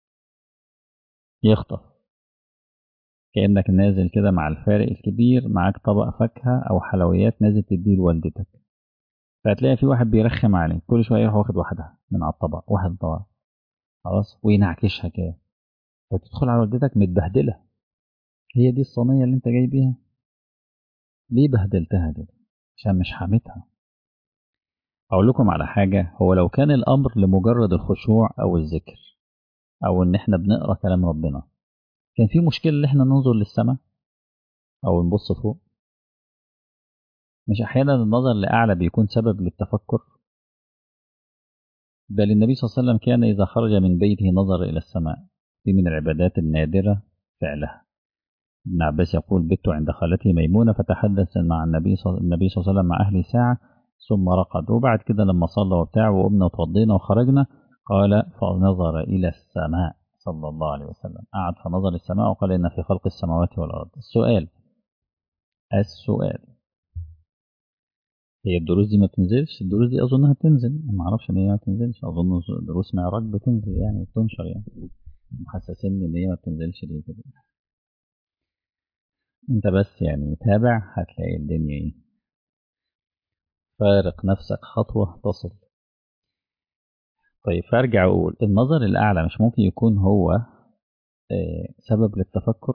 يخطف. كأنك نازل كده مع الفارق الكبير معاك طبق فاكهة أو حلويات نازل تديه لوالدتك، فهتلاقي في واحد بيرخم عليك كل شوية يروح واخد واحدة من على الطبق، واحد طبق خلاص وينعكشها كده، فتدخل على والدتك متبهدلة. هي دي الصينية اللي انت جاي بيها؟ ليه بهدلتها كده؟ عشان مش حامتها. أقول لكم على حاجة، هو لو كان الأمر لمجرد الخشوع أو الذكر أو إن إحنا بنقرأ كلام ربنا، كان في مشكلة إن إحنا ننظر للسماء أو نبص فوق؟ مش أحيانا النظر لأعلى بيكون سبب للتفكر؟ بل النبي صلى الله عليه وسلم كان إذا خرج من بيته نظر إلى السماء. دي من العبادات النادرة فعلها. ابن عباس يقول بت عند خالتي ميمونة فتحدث مع النبي صلى النبي صلى الله عليه وسلم مع أهلي ساعة ثم رقد، وبعد كده لما صلى وبتاع وقمنا وتوضينا وخرجنا قال فنظر إلى السماء صلى الله عليه وسلم، قعد فنظر السماء وقال إن في خلق السماوات والأرض. السؤال السؤال هي الدروس دي ما بتنزلش؟ الدروس دي أظنها بتنزل، ما أعرفش إن هي ما بتنزلش، أظن دروس معراج بتنزل يعني بتنشر يعني، محسسني إن هي ما بتنزلش ليه كده. أنت بس يعني تابع هتلاقي الدنيا إيه، فارق نفسك خطوة تصل. طيب فارجع اقول النظر الاعلى مش ممكن يكون هو آه، سبب للتفكر،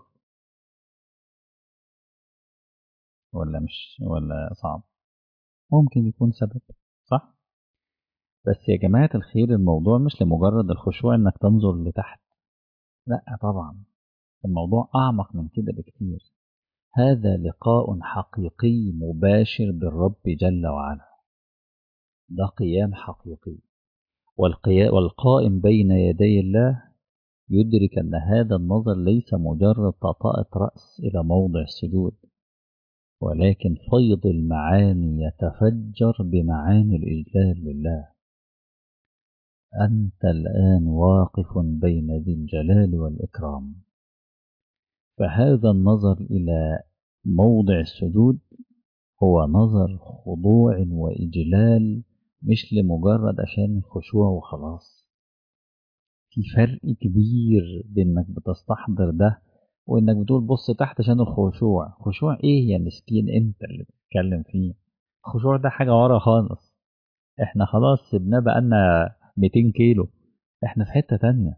ولا مش ولا صعب؟ ممكن يكون سبب، صح. بس يا جماعة الخير الموضوع مش لمجرد الخشوع انك تنظر لتحت، لا طبعا، الموضوع اعمق من كده بكتير. هذا لقاء حقيقي مباشر بالرب جل وعلا، ده قيام حقيقي. والقيا- والقائم بين يدي الله يدرك أن هذا النظر ليس مجرد تطأة رأس إلى موضع السجود، ولكن فيض المعاني يتفجر بمعاني الإجلال لله. أنت الآن واقف بين ذي الجلال والإكرام. فهذا النظر إلى موضع السجود هو نظر خضوع وإجلال، مش لمجرد عشان الخشوع وخلاص. في فرق كبير بين انك بتستحضر ده وانك بتقول بص تحت عشان الخشوع. خشوع ايه يا مسكين انت اللي بتتكلم فيه؟ الخشوع ده حاجة ورا خالص، احنا خلاص سيبناه بقالنا مئتين كيلو، احنا في حتة تانية.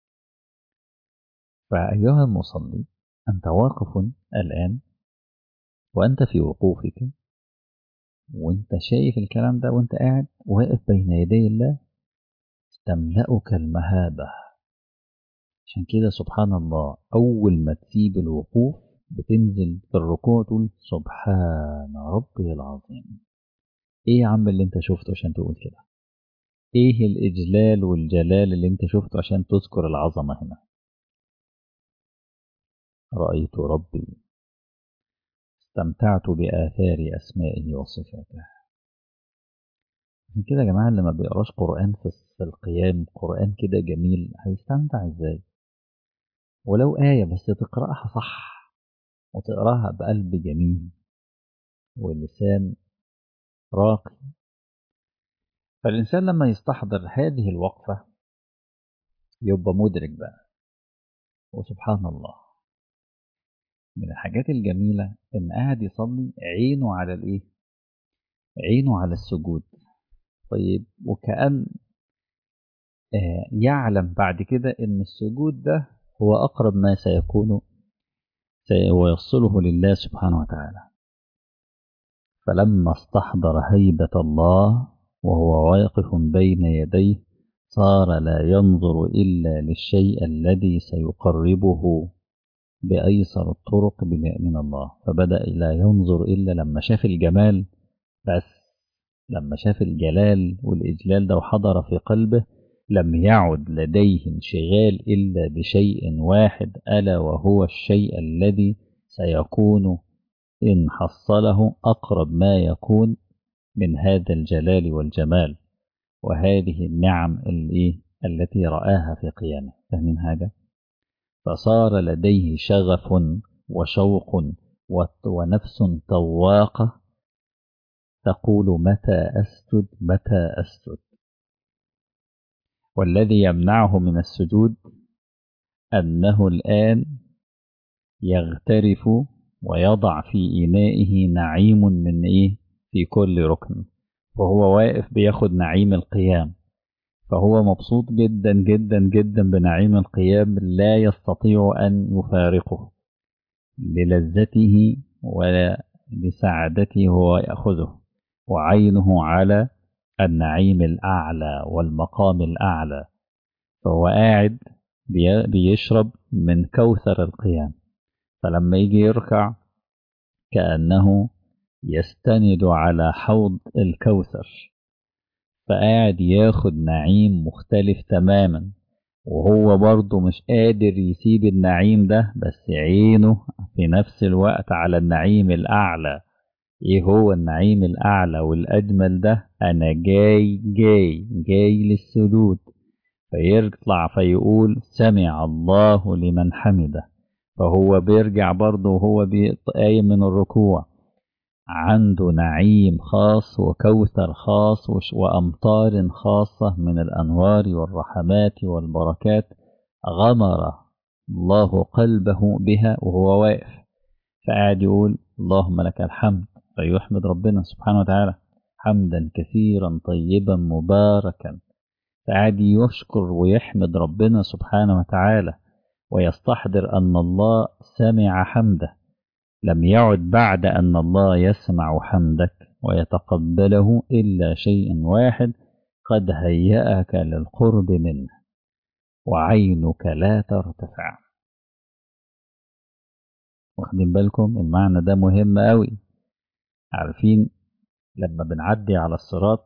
فأيها المصلي، أنت واقف الآن، وأنت في وقوفك، وأنت شايف الكلام ده، وأنت قاعد واقف بين يدي الله تملأك المهابة. عشان كده سبحان الله، أول ما تسيب الوقوف بتنزل في الركوع تقول سبحان ربي العظيم. إيه يا عم اللي أنت شفته عشان تقول كده؟ إيه الإجلال والجلال اللي أنت شفته عشان تذكر العظمة هنا؟ رأيت ربي، استمتعت بآثار أسمائه وصفاته. عشان كده يا جماعة اللي ما بيقراش قرآن في القيام، قرآن كده جميل، هيستمتع إزاي؟ ولو آية بس تقرأها صح، وتقراها بقلب جميل ولسان راقي. فالإنسان لما يستحضر هذه الوقفة يبقى مدرك بقى. وسبحان الله، من الحاجات الجميلة إن قاعد يصلي عينه على الإيه؟ عينه على السجود. طيب وكأن آه يعلم بعد كده إن السجود ده هو أقرب ما سيكون ويصله لله سبحانه وتعالى. فلما استحضر هيبة الله وهو واقف بين يديه صار لا ينظر إلا للشيء الذي سيقربه بأيسر الطرق من الله. فبدأ لا ينظر إلا لما شاف الجمال بس، لما شاف الجلال والإجلال ده وحضر في قلبه لم يعد لديه انشغال إلا بشيء واحد، ألا وهو الشيء الذي سيكون إن حصله أقرب ما يكون من هذا الجلال والجمال وهذه النعم اللي التي رآها في قيامه. فاهمين حاجة؟ فصار لديه شغف وشوق ونفس طواقة تقول متى أسجد متى أسجد. والذي يمنعه من السجود أنه الآن يغترف ويضع في إنائه نعيم من إيه؟ في كل ركن، وهو واقف بياخد نعيم القيام، فهو مبسوط جدا جدا جدا بنعيم القيام، لا يستطيع أن يفارقه للذته ولسعادته، هو يأخذه وعينه على النعيم الأعلى والمقام الأعلى. فهو قاعد بيشرب من كوثر القيام، فلما يجي يركع كأنه يستند على حوض الكوثر، فقاعد ياخد نعيم مختلف تماما، وهو برضه مش قادر يسيب النعيم ده، بس عينه في نفس الوقت على النعيم الأعلى. ايه هو النعيم الأعلى والأجمل ده؟ أنا جاي جاي جاي للسجود. فيطلع فيقول سمع الله لمن حمده، فهو بيرجع برضه وهو قايم من الركوع عنده نعيم خاص وكوثر خاص وأمطار خاصة من الأنوار والرحمات والبركات غمر الله قلبه بها وهو واقف. فقاعد يقول اللهم لك الحمد، فيحمد ربنا سبحانه وتعالى حمدا كثيرا طيبا مباركا فقعد يشكر ويحمد ربنا سبحانه وتعالى ويستحضر أن الله سمع حمده. لم يعد بعد أن الله يسمع حمدك ويتقبله إلا شيء واحد: قد هيأك للقرب منه وعينك لا ترتفع. واخدين بالكم المعنى ده مهم قوي. عارفين لما بنعدي على الصراط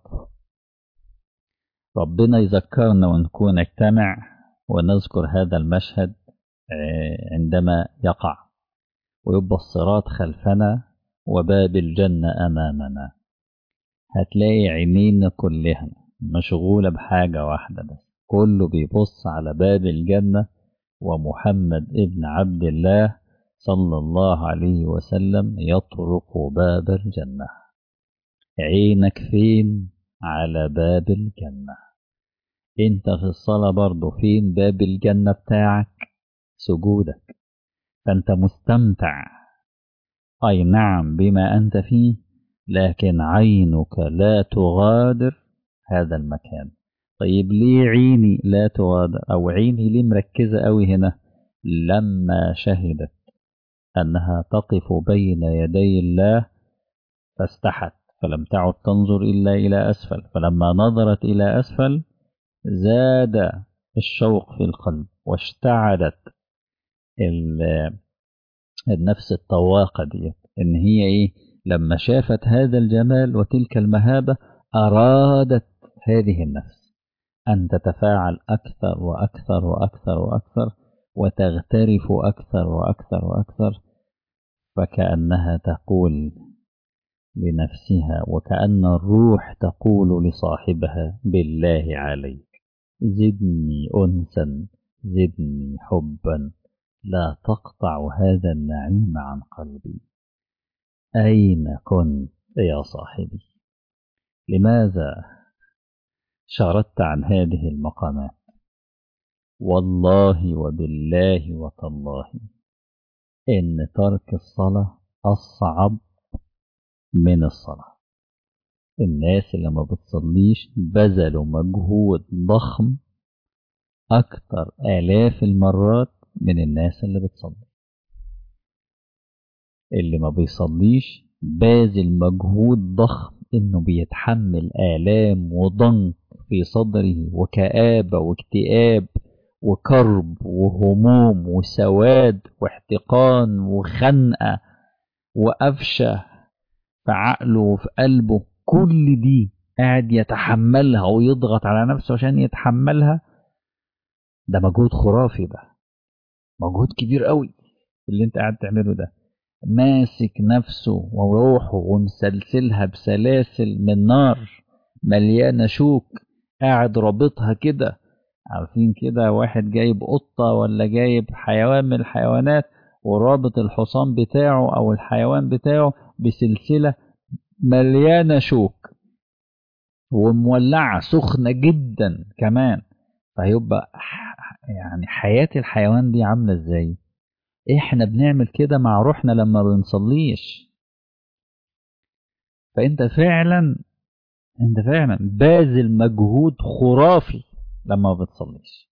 ربنا يذكرنا ونكون نجتمع ونذكر هذا المشهد عندما يقع ويبقى الصراط خلفنا وباب الجنة أمامنا. هتلاقي عينينا كلها مشغولة بحاجة واحدة بس، كله بيبص على باب الجنة ومحمد ابن عبد الله صلى الله عليه وسلم يطرق باب الجنة. عينك فين؟ على باب الجنة. انت في الصلاة برضو فين باب الجنة بتاعك؟ سجودك. فانت مستمتع أي نعم بما أنت فيه، لكن عينك لا تغادر هذا المكان. طيب ليه عيني لا تغادر أو عيني ليه مركزة أوي هنا؟ لما شهدت أنها تقف بين يدي الله فاستحت فلم تعد تنظر إلا إلى أسفل، فلما نظرت إلى أسفل زاد الشوق في القلب واشتعلت النفس الطواقة دي، إن هي إيه؟ لما شافت هذا الجمال وتلك المهابة أرادت هذه النفس أن تتفاعل أكثر وأكثر وأكثر وأكثر وتغترف أكثر وأكثر وأكثر، فكأنها تقول لنفسها وكأن الروح تقول لصاحبها: بالله عليك زدني أنسا زدني حبا لا تقطع هذا النعيم عن قلبي. أين كنت يا صاحبي؟ لماذا شردت عن هذه المقامات؟ والله وبالله وتالله إن ترك الصلاة أصعب من الصلاة. الناس اللي ما بتصليش بذلوا مجهود ضخم أكثر آلاف المرات من الناس اللي بتصلي. اللي ما بيصليش باذل مجهود ضخم إنه بيتحمل آلام وضنك في صدره وكآبة واكتئاب وكرب وهموم وسواد واحتقان وخنقة وأفشة في عقله وفي قلبه. كل دي قاعد يتحملها ويضغط على نفسه عشان يتحملها. ده مجهود خرافي، ده مجهود كبير قوي اللي انت قاعد تعمله ده. ماسك نفسه وروحه ومسلسلها بسلاسل من نار مليانة شوك، قاعد رابطها كده. عارفين كده واحد جايب قطة ولا جايب حيوان من الحيوانات ورابط الحصان بتاعه أو الحيوان بتاعه بسلسلة مليانة شوك ومولعة سخنة جدا كمان. فهيبقى يعني حياة الحيوان دي عاملة ازاي؟ احنا بنعمل كده مع روحنا لما بنصليش. فانت فعلا انت فعلا باذل مجهود خرافي لما بتصليش.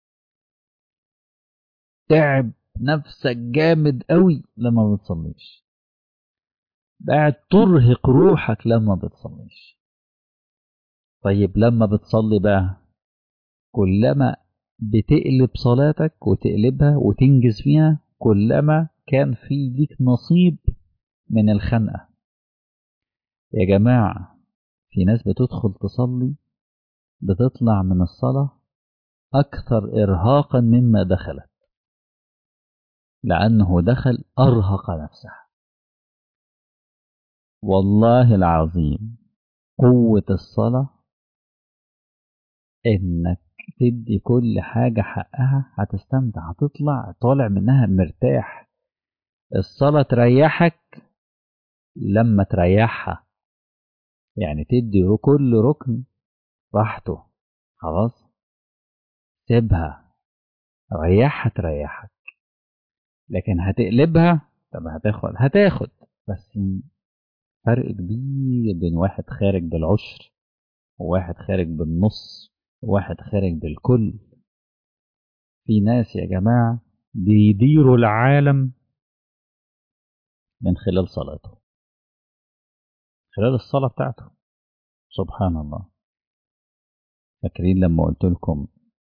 تعب نفسك جامد قوي لما بتصليش. قاعد ترهق روحك لما بتصليش. طيب لما بتصلي بقى كلما بتقلب صلاتك وتقلبها وتنجز فيها كلما كان في ليك نصيب من الخنقة. يا جماعة في ناس بتدخل تصلي بتطلع من الصلاة أكثر إرهاقا مما دخلت، لأنه دخل أرهق نفسه. والله العظيم قوة الصلاة إنك تدي كل حاجة حقها، هتستمتع، هتطلع طالع منها مرتاح. الصلاة تريحك لما تريحها، يعني تدي كل ركن راحته. خلاص سيبها، ريحها تريحك. لكن هتقلبها طب هتاخد هتاخد بس فرق كبير بين واحد خارج بالعشر وواحد خارج بالنص واحد خارج بالكل. في ناس يا جماعة بيديروا العالم من خلال صلاته، خلال الصلاة بتاعته. سبحان الله. فاكرين لما قلت لكم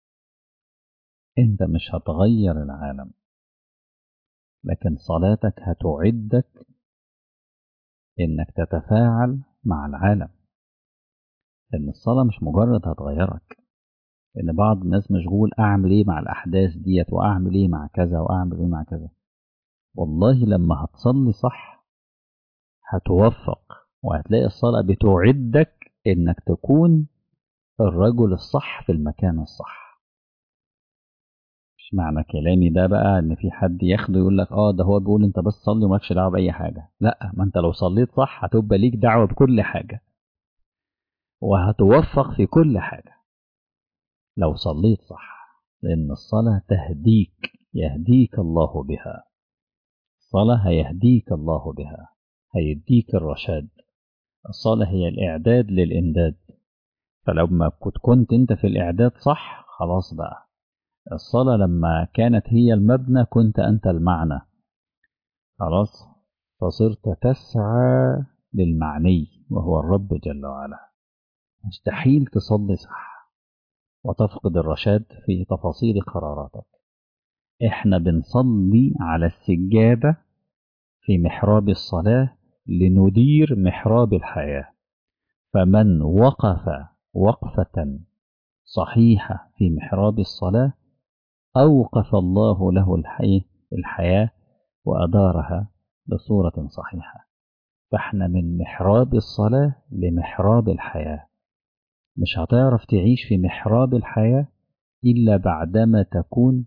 انت مش هتغير العالم، لكن صلاتك هتعدك انك تتفاعل مع العالم. لان الصلاة مش مجرد هتغيرك، لان بعض الناس مشغول اعمل ايه مع الاحداث ديت، واعمل ايه مع كذا، واعمل ايه مع كذا. والله لما هتصلي صح هتوفق، وهتلاقي الصلاة بتعدك انك تكون الرجل الصح في المكان الصح. مش معنى كلامي ده بقى ان في حد ياخده يقول لك اه ده هو بيقول انت بس صلي ومالكش دعوه باي حاجه. لا، ما انت لو صليت صح هتبقى ليك دعوه بكل حاجه، وهتوفق في كل حاجه لو صليت صح. لان الصلاه تهديك، يهديك الله بها. الصلاه هيهديك الله بها، هيديك الرشاد. الصلاه هي الاعداد للامداد. فلما كنت كنت انت في الاعداد صح، خلاص بقى الصلاه لما كانت هي المبنى كنت انت المعنى. خلاص، فصرت تسعى للمعني وهو الرب جل وعلا. مستحيل تصلي صح وتفقد الرشاد في تفاصيل قراراتك. احنا بنصلي على السجادة في محراب الصلاة لندير محراب الحياة. فمن وقف وقفة صحيحة في محراب الصلاة أوقف الله له الحي الحياة وأدارها بصورة صحيحة. فاحنا من محراب الصلاة لمحراب الحياة. مش هتعرف تعيش في محراب الحياة إلا بعدما تكون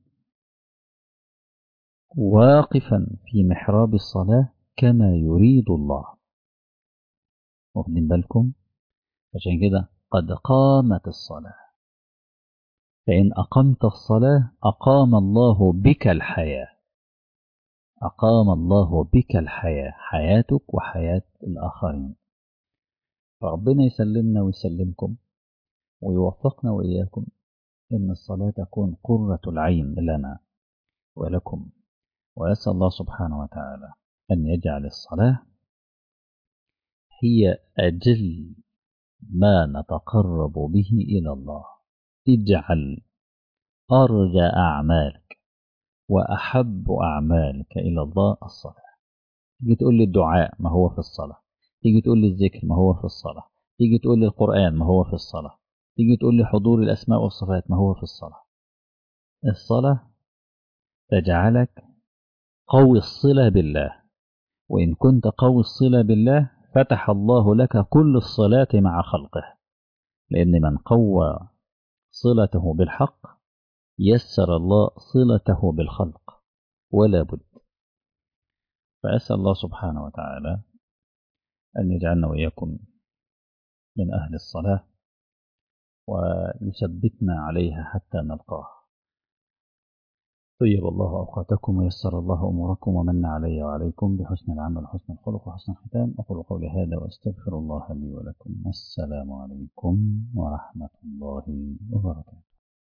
واقفا في محراب الصلاة كما يريد الله. واخدين بالكم؟ عشان كده قد قامت الصلاة. فإن أقمت الصلاة أقام الله بك الحياة. أقام الله بك الحياة، حياتك وحياة الآخرين. فربنا يسلمنا ويسلمكم ويوفقنا وإياكم إن الصلاة تكون قرة العين لنا ولكم. وأسأل الله سبحانه وتعالى أن يجعل الصلاة هي أجل ما نتقرب به إلى الله. اجعل أرجى أعمالك وأحب أعمالك إلى الله الصلاة. تيجي تقول لي الدعاء، ما هو في الصلاة. تيجي تقول لي الذكر، ما هو في الصلاة. تيجي تقول لي القرآن، ما هو في الصلاة. تيجي تقول لي حضور الأسماء والصفات، ما هو في الصلاة. الصلاة تجعلك قوي الصلة بالله. وإن كنت قوي الصلة بالله فتح الله لك كل الصلاة مع خلقه. لأن من قوى صلته بالحق يسر الله صلته بالخلق ولا بد. فأسأل الله سبحانه وتعالى أن يجعلنا وإياكم من أهل الصلاة ويثبتنا عليها حتى نلقاه. طيب الله أوقاتكم ويسر الله أموركم ومن علي وعليكم بحسن العمل وحسن الخلق وحسن الختام. أقول قولي هذا وأستغفر الله لي ولكم. والسلام عليكم ورحمة الله وبركاته.